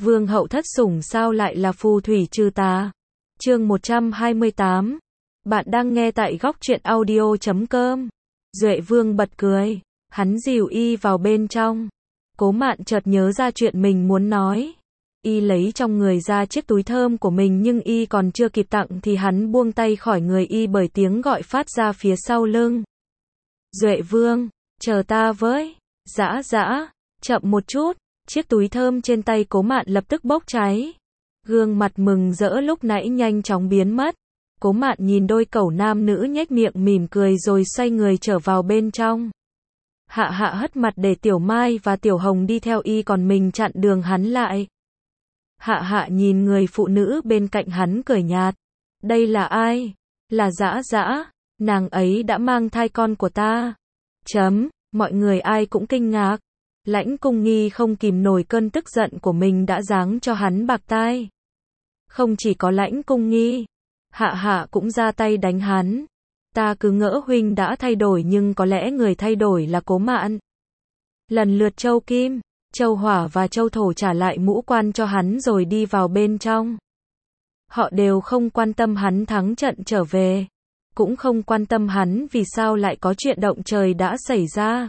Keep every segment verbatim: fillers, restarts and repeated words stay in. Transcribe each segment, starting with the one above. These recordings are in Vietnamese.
Vương hậu thất sủng sao lại là phù thủy trừ tà? Chương một trăm hai mươi tám. Bạn đang nghe tại góc truyện audio chấm com. Duệ Vương bật cười, hắn dìu y vào bên trong. Cố Mạn chợt nhớ ra chuyện mình muốn nói. Y lấy trong người ra chiếc túi thơm của mình nhưng y còn chưa kịp tặng thì hắn buông tay khỏi người y bởi tiếng gọi phát ra phía sau lưng. Duệ Vương, chờ ta với. Dã dã, chậm một chút. Chiếc túi thơm trên tay Cố Mạn lập tức bốc cháy. Gương mặt mừng rỡ lúc nãy nhanh chóng biến mất. Cố Mạn nhìn đôi cẩu nam nữ nhếch miệng mỉm cười rồi xoay người trở vào bên trong. Hạ Hạ hất mặt để Tiểu Mai và Tiểu Hồng đi theo y còn mình chặn đường hắn lại. Hạ Hạ nhìn người phụ nữ bên cạnh hắn cười nhạt. Đây là ai? Là Dã Dã, nàng ấy đã mang thai con của ta. Chấm, mọi người ai cũng kinh ngạc. Lãnh Cung Nghi không kìm nổi cơn tức giận của mình đã giáng cho hắn bạc tai. Không chỉ có Lãnh Cung Nghi, Hạ Hạ cũng ra tay đánh hắn. Ta cứ ngỡ huynh đã thay đổi nhưng có lẽ người thay đổi là Cố Mạn. Lần lượt Châu Kim, Châu Hỏa và Châu Thổ trả lại mũ quan cho hắn rồi đi vào bên trong. Họ đều không quan tâm hắn thắng trận trở về, cũng không quan tâm hắn vì sao lại có chuyện động trời đã xảy ra.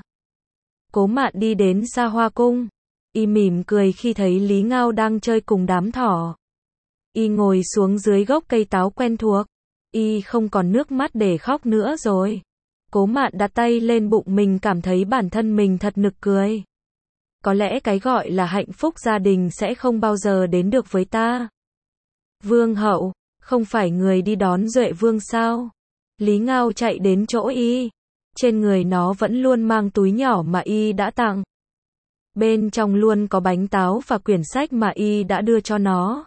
Cố Mạn đi đến Sa Hoa Cung, y mỉm cười khi thấy Lý Ngao đang chơi cùng đám thỏ. Y ngồi xuống dưới gốc cây táo quen thuộc, y không còn nước mắt để khóc nữa rồi. Cố Mạn đặt tay lên bụng mình cảm thấy bản thân mình thật nực cười. Có lẽ cái gọi là hạnh phúc gia đình sẽ không bao giờ đến được với ta. Vương hậu, không phải người đi đón Duệ Vương sao? Lý Ngao chạy đến chỗ y. Trên người nó vẫn luôn mang túi nhỏ mà y đã tặng. Bên trong luôn có bánh táo và quyển sách mà y đã đưa cho nó.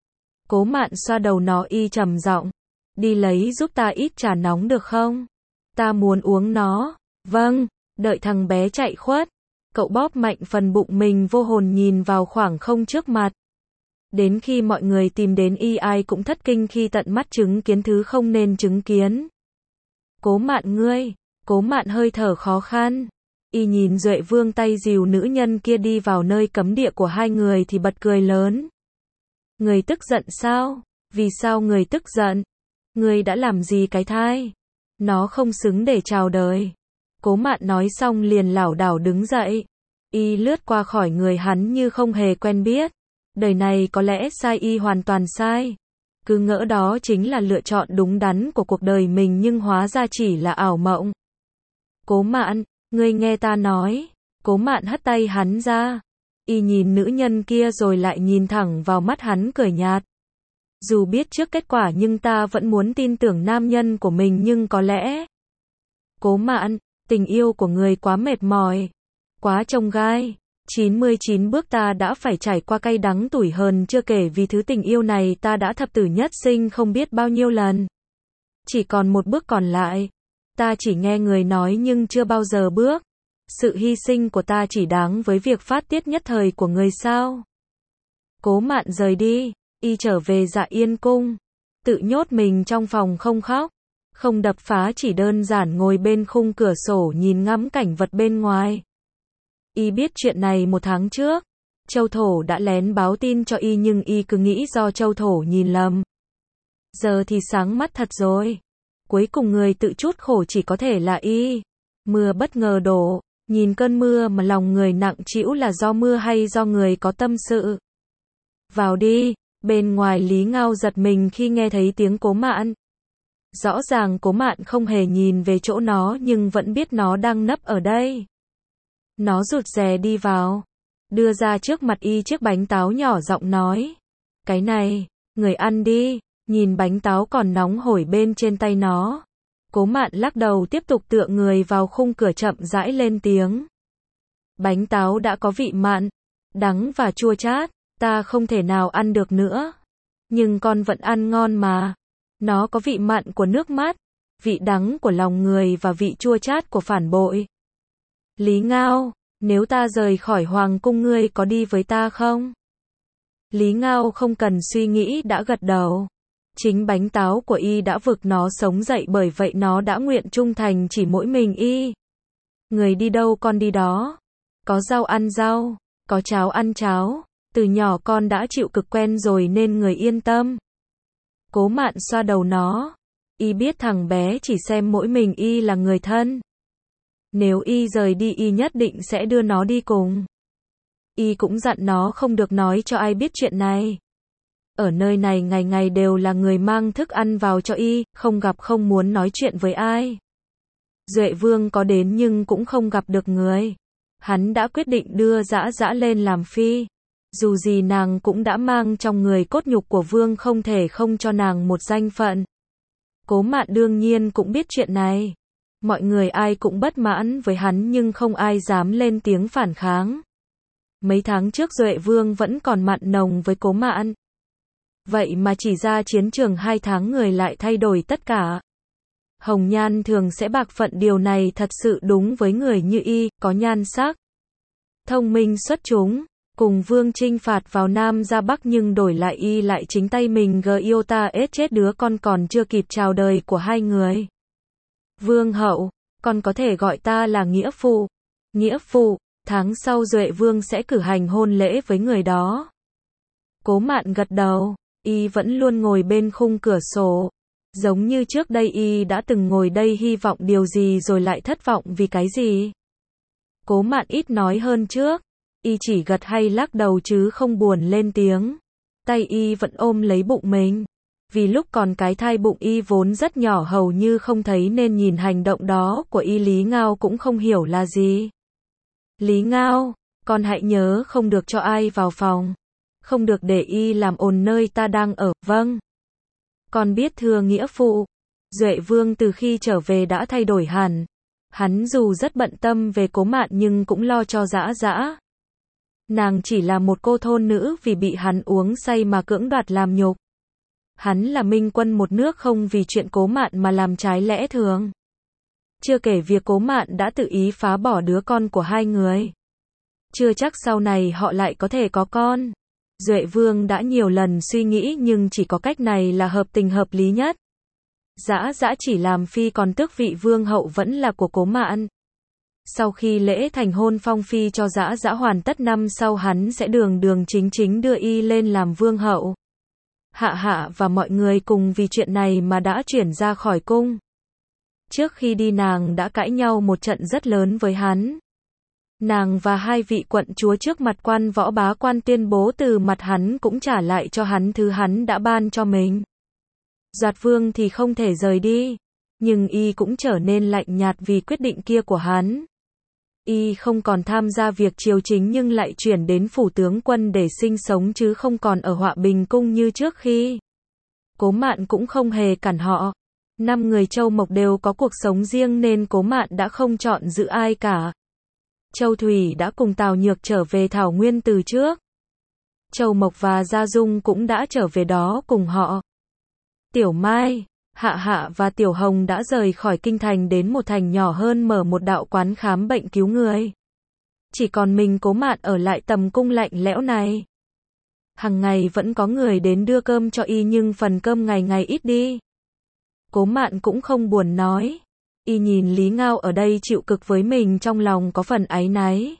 Cố Mạn xoa đầu nó y trầm giọng. Đi lấy giúp ta ít trà nóng được không? Ta muốn uống nó. Vâng, đợi thằng bé chạy khuất. Cậu bóp mạnh phần bụng mình vô hồn nhìn vào khoảng không trước mặt. Đến khi mọi người tìm đến y ai cũng thất kinh khi tận mắt chứng kiến thứ không nên chứng kiến. Cố Mạn ngươi. Cố Mạn hơi thở khó khăn. Y nhìn Duệ Vương tay dìu nữ nhân kia đi vào nơi cấm địa của hai người thì bật cười lớn. Người tức giận sao? Vì sao người tức giận? Người đã làm gì cái thai? Nó không xứng để chào đời. Cố Mạn nói xong liền lảo đảo đứng dậy. Y lướt qua khỏi người hắn như không hề quen biết. Đời này có lẽ sai y hoàn toàn sai. Cứ ngỡ đó chính là lựa chọn đúng đắn của cuộc đời mình nhưng hóa ra chỉ là ảo mộng. Cố Mạn, ngươi nghe ta nói. Cố Mạn hất tay hắn ra. Y nhìn nữ nhân kia rồi lại nhìn thẳng vào mắt hắn cười nhạt. Dù biết trước kết quả nhưng ta vẫn muốn tin tưởng nam nhân của mình nhưng có lẽ. Cố Mạn, tình yêu của người quá mệt mỏi, quá chông gai. chín mươi chín bước ta đã phải trải qua cay đắng tủi hờn chưa kể vì thứ tình yêu này ta đã thập tử nhất sinh không biết bao nhiêu lần. Chỉ còn một bước còn lại. Ta chỉ nghe người nói nhưng chưa bao giờ bước. Sự hy sinh của ta chỉ đáng với việc phát tiết nhất thời của người sao? Cố Mạn rời đi, y trở về Dạ Yên Cung, tự nhốt mình trong phòng không khóc, không đập phá chỉ đơn giản ngồi bên khung cửa sổ nhìn ngắm cảnh vật bên ngoài. Y biết chuyện này một tháng trước, Châu Thổ đã lén báo tin cho y nhưng y cứ nghĩ do Châu Thổ nhìn lầm. Giờ thì sáng mắt thật rồi. Cuối cùng người tự chuốc khổ chỉ có thể là y. Mưa bất ngờ đổ, nhìn cơn mưa mà lòng người nặng trĩu là do mưa hay do người có tâm sự. Vào đi, bên ngoài Lý Ngao giật mình khi nghe thấy tiếng Cố Mạn. Rõ ràng Cố Mạn không hề nhìn về chỗ nó nhưng vẫn biết nó đang nấp ở đây. Nó rụt rè đi vào, đưa ra trước mặt y chiếc bánh táo nhỏ giọng nói. Cái này, người ăn đi. Nhìn bánh táo còn nóng hổi bên trên tay nó. Cố Mạn lắc đầu tiếp tục tựa người vào khung cửa chậm rãi lên tiếng. Bánh táo đã có vị mặn, đắng và chua chát, ta không thể nào ăn được nữa. Nhưng con vẫn ăn ngon mà. Nó có vị mặn của nước mắt, vị đắng của lòng người và vị chua chát của phản bội. Lý Ngao, nếu ta rời khỏi Hoàng Cung ngươi có đi với ta không? Lý Ngao không cần suy nghĩ đã gật đầu. Chính bánh táo của y đã vực nó sống dậy bởi vậy nó đã nguyện trung thành chỉ mỗi mình y. Người đi đâu con đi đó. Có rau ăn rau, có cháo ăn cháo, Từ nhỏ con đã chịu cực quen rồi nên người yên tâm. Cố Mạn xoa đầu nó. Y biết thằng bé chỉ xem mỗi mình Y là người thân. Nếu Y rời đi Y nhất định sẽ đưa nó đi cùng. Y cũng dặn nó không được nói cho ai biết chuyện này. Ở nơi này ngày ngày đều là người mang thức ăn vào cho Y, không gặp không muốn nói chuyện với ai. Duệ Vương có đến nhưng cũng không gặp được người. Hắn đã quyết định đưa Dã Dã lên làm phi. Dù gì nàng cũng đã mang trong người cốt nhục của Vương, không thể không cho nàng một danh phận. Cố Mạn đương nhiên cũng biết chuyện này. Mọi người ai cũng bất mãn với hắn nhưng không ai dám lên tiếng phản kháng. Mấy tháng trước Duệ Vương vẫn còn mặn nồng với Cố Mạn. Vậy mà chỉ ra chiến trường hai tháng người lại thay đổi tất cả. Hồng nhan thường sẽ bạc phận, điều này thật sự đúng với người như Y, có nhan sắc, thông minh xuất chúng, cùng Vương chinh phạt vào Nam ra Bắc, nhưng đổi lại Y lại chính tay mình gờ yêu ta ết chết đứa con còn chưa kịp chào đời của hai người. Vương hậu, con có thể gọi ta là nghĩa phụ. Nghĩa phụ, tháng sau Duệ Vương sẽ cử hành hôn lễ với người đó. Cố Mạn gật đầu. Y vẫn luôn ngồi bên khung cửa sổ. Giống như trước đây Y đã từng ngồi đây hy vọng điều gì rồi lại thất vọng vì cái gì. Cố Mạn ít nói hơn trước. Y chỉ gật hay lắc đầu chứ không buồn lên tiếng. Tay Y vẫn ôm lấy bụng mình. Vì lúc còn cái thai bụng Y vốn rất nhỏ hầu như không thấy nên nhìn hành động đó của Y, Lý Ngao cũng không hiểu là gì. Lý Ngao, con hãy nhớ không được cho ai vào phòng. Không được để Y làm ồn nơi ta đang ở. Vâng. Con biết thưa nghĩa phụ. Duệ Vương từ khi trở về đã thay đổi hẳn. Hắn dù rất bận tâm về Cố Mạn nhưng cũng lo cho Dã Dã. Nàng chỉ là một cô thôn nữ vì bị hắn uống say mà cưỡng đoạt làm nhục. Hắn là minh quân một nước không vì chuyện Cố Mạn mà làm trái lẽ thường. Chưa kể việc Cố Mạn đã tự ý phá bỏ đứa con của hai người. Chưa chắc sau này họ lại có thể có con. Duệ Vương đã nhiều lần suy nghĩ nhưng chỉ có cách này là hợp tình hợp lý nhất. Dã Dã chỉ làm phi còn tước vị vương hậu vẫn là của Cố Mạn. Sau khi lễ thành hôn phong phi cho Dã Dã hoàn tất, năm sau hắn sẽ đường đường chính chính đưa Y lên làm vương hậu. Hạ Hạ và mọi người cùng vì chuyện này mà đã chuyển ra khỏi cung. Trước khi đi nàng đã cãi nhau một trận rất lớn với hắn. Nàng và hai vị quận chúa trước mặt quan võ bá quan tuyên bố từ mặt hắn cũng trả lại cho hắn thứ hắn đã ban cho mình. Doạt Vương thì không thể rời đi, nhưng Y cũng trở nên lạnh nhạt vì quyết định kia của hắn. Y không còn tham gia việc triều chính nhưng lại chuyển đến phủ tướng quân để sinh sống chứ không còn ở Họa Bình cung như trước khi. Cố Mạn cũng không hề cản họ. Năm người Châu Mộc đều có cuộc sống riêng nên Cố Mạn đã không chọn giữ ai cả. Châu Thủy đã cùng Tào Nhược trở về Thảo Nguyên từ trước. Châu Mộc và Gia Dung cũng đã trở về đó cùng họ. Tiểu Mai, Hạ Hạ và Tiểu Hồng đã rời khỏi kinh thành đến một thành nhỏ hơn mở một đạo quán khám bệnh cứu người. Chỉ còn mình Cố Mạn ở lại tầm cung lạnh lẽo này. Hằng ngày vẫn có người đến đưa cơm cho Y nhưng phần cơm ngày ngày ít đi. Cố Mạn cũng không buồn nói. Y nhìn Lý Ngao ở đây chịu cực với mình trong lòng có phần áy náy.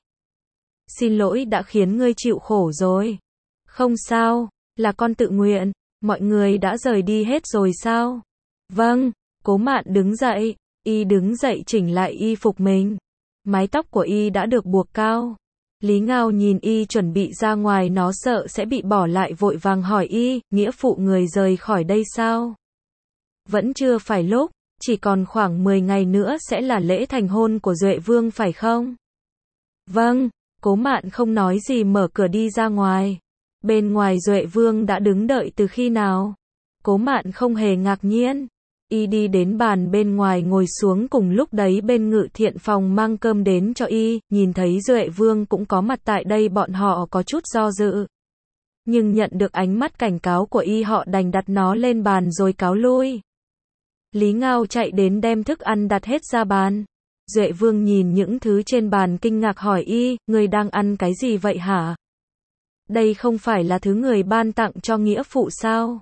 Xin lỗi đã khiến ngươi chịu khổ rồi. Không sao, là con tự nguyện. Mọi người đã rời đi hết rồi sao? Vâng. Cố Mạn đứng dậy. Y đứng dậy chỉnh lại y phục mình. Mái tóc của Y đã được buộc cao. Lý Ngao nhìn Y chuẩn bị ra ngoài, nó sợ sẽ bị bỏ lại vội vàng hỏi Y, nghĩa phụ người rời khỏi đây sao? Vẫn chưa phải lúc, chỉ còn khoảng mười ngày nữa sẽ là lễ thành hôn của Duệ Vương phải không? Vâng. Cố Mạn không nói gì mở cửa đi ra ngoài. Bên ngoài Duệ Vương đã đứng đợi từ khi nào? Cố Mạn không hề ngạc nhiên. Y đi đến bàn bên ngoài ngồi xuống, cùng lúc đấy bên ngự thiện phòng mang cơm đến cho Y, nhìn thấy Duệ Vương cũng có mặt tại đây bọn họ có chút do dự. Nhưng nhận được ánh mắt cảnh cáo của Y họ đành đặt nó lên bàn rồi cáo lui. Lý Ngao chạy đến đem thức ăn đặt hết ra bàn. Duệ Vương nhìn những thứ trên bàn kinh ngạc hỏi Y, người đang ăn cái gì vậy hả? Đây không phải là thứ người ban tặng cho nghĩa phụ sao?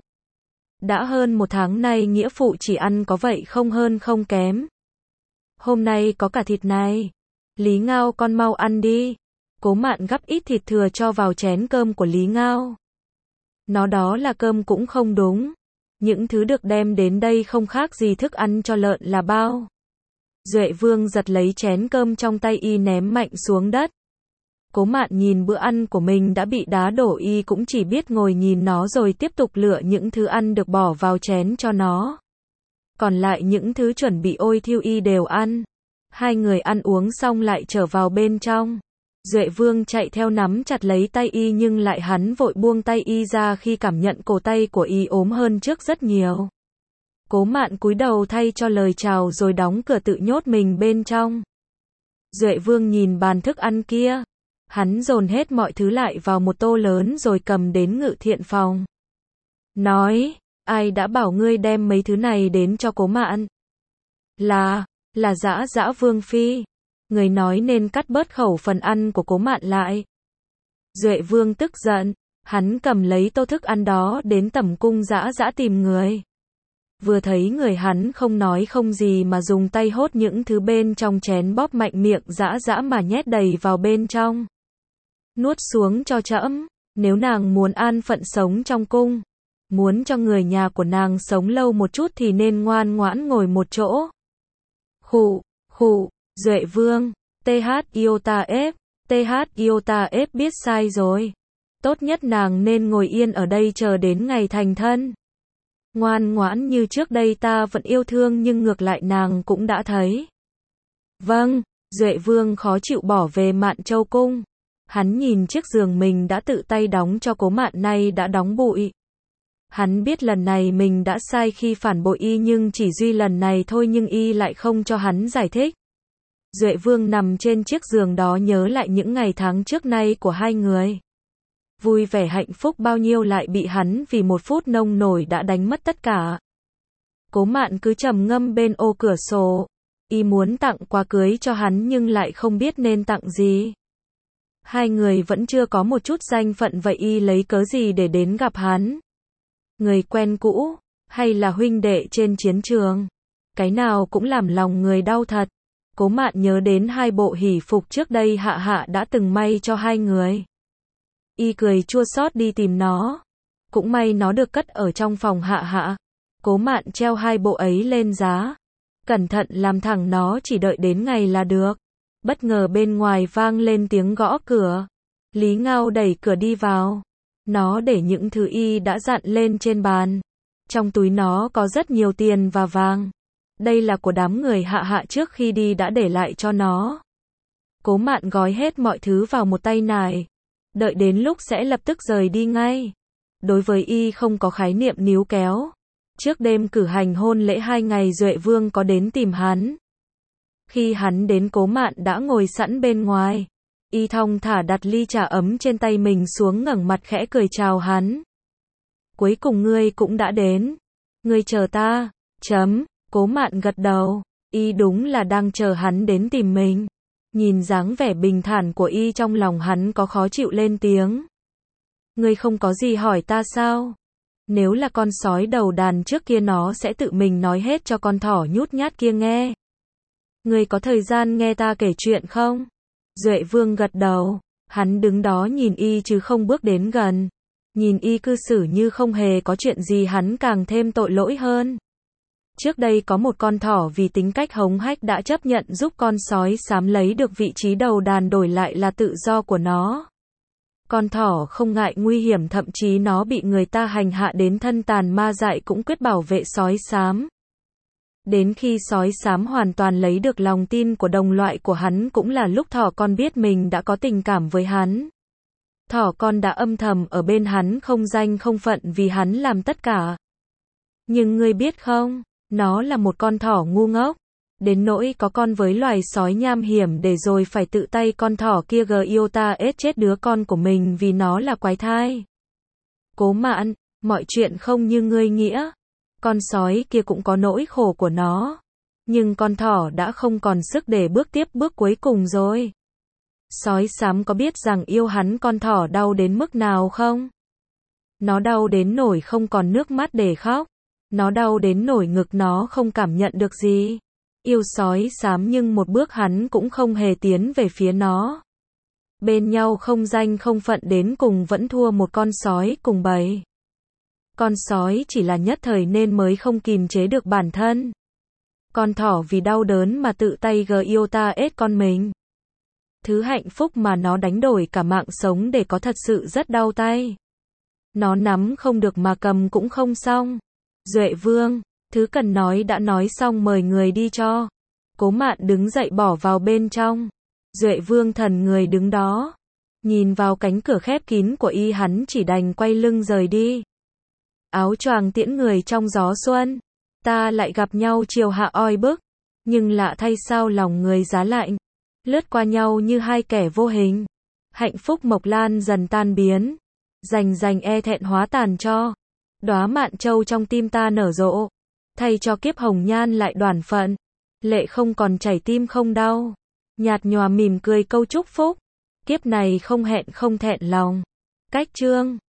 Đã hơn một tháng nay nghĩa phụ chỉ ăn có vậy không hơn không kém. Hôm nay có cả thịt này. Lý Ngao con mau ăn đi. Cố Mạn gắp ít thịt thừa cho vào chén cơm của Lý Ngao. Nó đó là cơm cũng không đúng. Những thứ được đem đến đây không khác gì thức ăn cho lợn là bao. Duệ Vương giật lấy chén cơm trong tay y ném mạnh xuống đất. Cố Mạn nhìn bữa ăn của mình đã bị đá đổ, y cũng chỉ biết ngồi nhìn nó rồi tiếp tục lựa những thứ ăn được bỏ vào chén cho nó. Còn lại những thứ chuẩn bị ôi thiêu y đều ăn. Hai người ăn uống xong lại trở vào bên trong. Duệ Vương chạy theo nắm chặt lấy tay y nhưng lại hắn vội buông tay y ra khi cảm nhận cổ tay của y ốm hơn trước rất nhiều. Cố Mạn cúi đầu thay cho lời chào rồi đóng cửa tự nhốt mình bên trong. Duệ Vương nhìn bàn thức ăn kia. Hắn dồn hết mọi thứ lại vào một tô lớn rồi cầm đến Ngự Thiện phòng. Nói, ai đã bảo ngươi đem mấy thứ này đến cho Cố Mạn? Là, là Dã Dã Vương Phi. Người nói nên cắt bớt khẩu phần ăn của Cố Mạn lại. Duệ Vương tức giận, hắn cầm lấy tô thức ăn đó đến tẩm cung Dã Dã tìm người. Vừa thấy người hắn không nói không gì mà dùng tay hốt những thứ bên trong chén, bóp mạnh miệng Dã Dã mà nhét đầy vào bên trong. Nuốt xuống cho trẫm, nếu nàng muốn an phận sống trong cung, muốn cho người nhà của nàng sống lâu một chút thì nên ngoan ngoãn ngồi một chỗ. Khụ, khụ, Duệ Vương, tê hát Iota F, tê hát Iota F biết sai rồi. Tốt nhất nàng nên ngồi yên ở đây chờ đến ngày thành thân. Ngoan ngoãn như trước đây ta vẫn yêu thương nhưng ngược lại nàng cũng đã thấy. Vâng, Duệ Vương khó chịu bỏ về Mạn Châu cung. Hắn nhìn chiếc giường mình đã tự tay đóng cho Cố Mạn nay đã đóng bụi. Hắn biết lần này mình đã sai khi phản bội y nhưng chỉ duy lần này thôi, nhưng y lại không cho hắn giải thích. Duệ Vương nằm trên chiếc giường đó nhớ lại những ngày tháng trước nay của hai người. Vui vẻ hạnh phúc bao nhiêu lại bị hắn vì một phút nông nổi đã đánh mất tất cả. Cố Mạn cứ trầm ngâm bên ô cửa sổ. Y muốn tặng quà cưới cho hắn nhưng lại không biết nên tặng gì. Hai người vẫn chưa có một chút danh phận, vậy y lấy cớ gì để đến gặp hắn? Người quen cũ, hay là huynh đệ trên chiến trường? Cái nào cũng làm lòng người đau thật. Cố Mạn nhớ đến hai bộ hỷ phục trước đây Hạ Hạ đã từng may cho hai người. Y cười chua xót đi tìm nó. Cũng may nó được cất ở trong phòng Hạ Hạ. Cố Mạn treo hai bộ ấy lên giá. Cẩn thận làm thẳng nó, chỉ đợi đến ngày là được. Bất ngờ bên ngoài vang lên tiếng gõ cửa. Lý Ngao đẩy cửa đi vào. Nó để những thứ y đã dặn lên trên bàn. Trong túi nó có rất nhiều tiền và vàng. Đây là của đám người Hạ Hạ trước khi đi đã để lại cho nó. Cố Mạn gói hết mọi thứ vào một tay nải. Đợi đến lúc sẽ lập tức rời đi ngay. Đối với y không có khái niệm níu kéo. Trước đêm cử hành hôn lễ hai ngày, Duệ Vương có đến tìm hắn. Khi hắn đến, Cố Mạn đã ngồi sẵn bên ngoài. Y thong thả đặt ly trà ấm trên tay mình xuống, ngẩng mặt khẽ cười chào hắn. Cuối cùng ngươi cũng đã đến. Ngươi chờ ta, chấm. Cố Mạn gật đầu. Y đúng là đang chờ hắn đến tìm mình. Nhìn dáng vẻ bình thản của y, trong lòng hắn có khó chịu, lên tiếng. Ngươi không có gì hỏi ta sao? Nếu là con sói đầu đàn trước kia nó sẽ tự mình nói hết cho con thỏ nhút nhát kia nghe. Ngươi có thời gian nghe ta kể chuyện không? Duệ Vương gật đầu. Hắn đứng đó nhìn y chứ không bước đến gần. Nhìn y cư xử như không hề có chuyện gì, hắn càng thêm tội lỗi hơn. Trước đây có một con thỏ vì tính cách hống hách đã chấp nhận giúp con sói xám lấy được vị trí đầu đàn, đổi lại là tự do của nó. Con thỏ không ngại nguy hiểm, thậm chí nó bị người ta hành hạ đến thân tàn ma dại cũng quyết bảo vệ sói xám. Đến khi sói xám hoàn toàn lấy được lòng tin của đồng loại của hắn cũng là lúc thỏ con biết mình đã có tình cảm với hắn. Thỏ con đã âm thầm ở bên hắn không danh không phận vì hắn làm tất cả. Nhưng ngươi biết không, nó là một con thỏ ngu ngốc. Đến nỗi có con với loài sói nham hiểm để rồi phải tự tay con thỏ kia Giota ết chết đứa con của mình vì nó là quái thai. Cố Mạn, mọi chuyện không như ngươi nghĩa. Con sói kia cũng có nỗi khổ của nó. Nhưng con thỏ đã không còn sức để bước tiếp bước cuối cùng rồi. Sói xám có biết rằng yêu hắn con thỏ đau đến mức nào không? Nó đau đến nỗi không còn nước mắt để khóc. Nó đau đến nỗi ngực nó không cảm nhận được gì. Yêu sói xám nhưng một bước hắn cũng không hề tiến về phía nó. Bên nhau không danh không phận đến cùng vẫn thua một con sói cùng bầy. Con sói chỉ là nhất thời nên mới không kìm chế được bản thân. Con thỏ vì đau đớn mà tự tay gờ yêu ta ết con mình. Thứ hạnh phúc mà nó đánh đổi cả mạng sống để có thật sự rất đau tay. Nó nắm không được mà cầm cũng không xong. Duệ Vương, thứ cần nói đã nói xong, mời người đi cho. Cố Mạn đứng dậy bỏ vào bên trong. Duệ Vương thần người đứng đó. Nhìn vào cánh cửa khép kín của y, hắn chỉ đành quay lưng rời đi. Áo choàng tiễn người trong gió xuân. Ta lại gặp nhau chiều hạ oi bức. Nhưng lạ thay sao lòng người giá lạnh. Lướt qua nhau như hai kẻ vô hình. Hạnh phúc mộc lan dần tan biến. Rành rành e thẹn hóa tàn cho. Đóa mạn châu trong tim ta nở rộ. Thay cho kiếp hồng nhan lại đoàn phận. Lệ không còn chảy tim không đau. Nhạt nhòa mỉm cười câu chúc phúc. Kiếp này không hẹn không thẹn lòng. Cách chương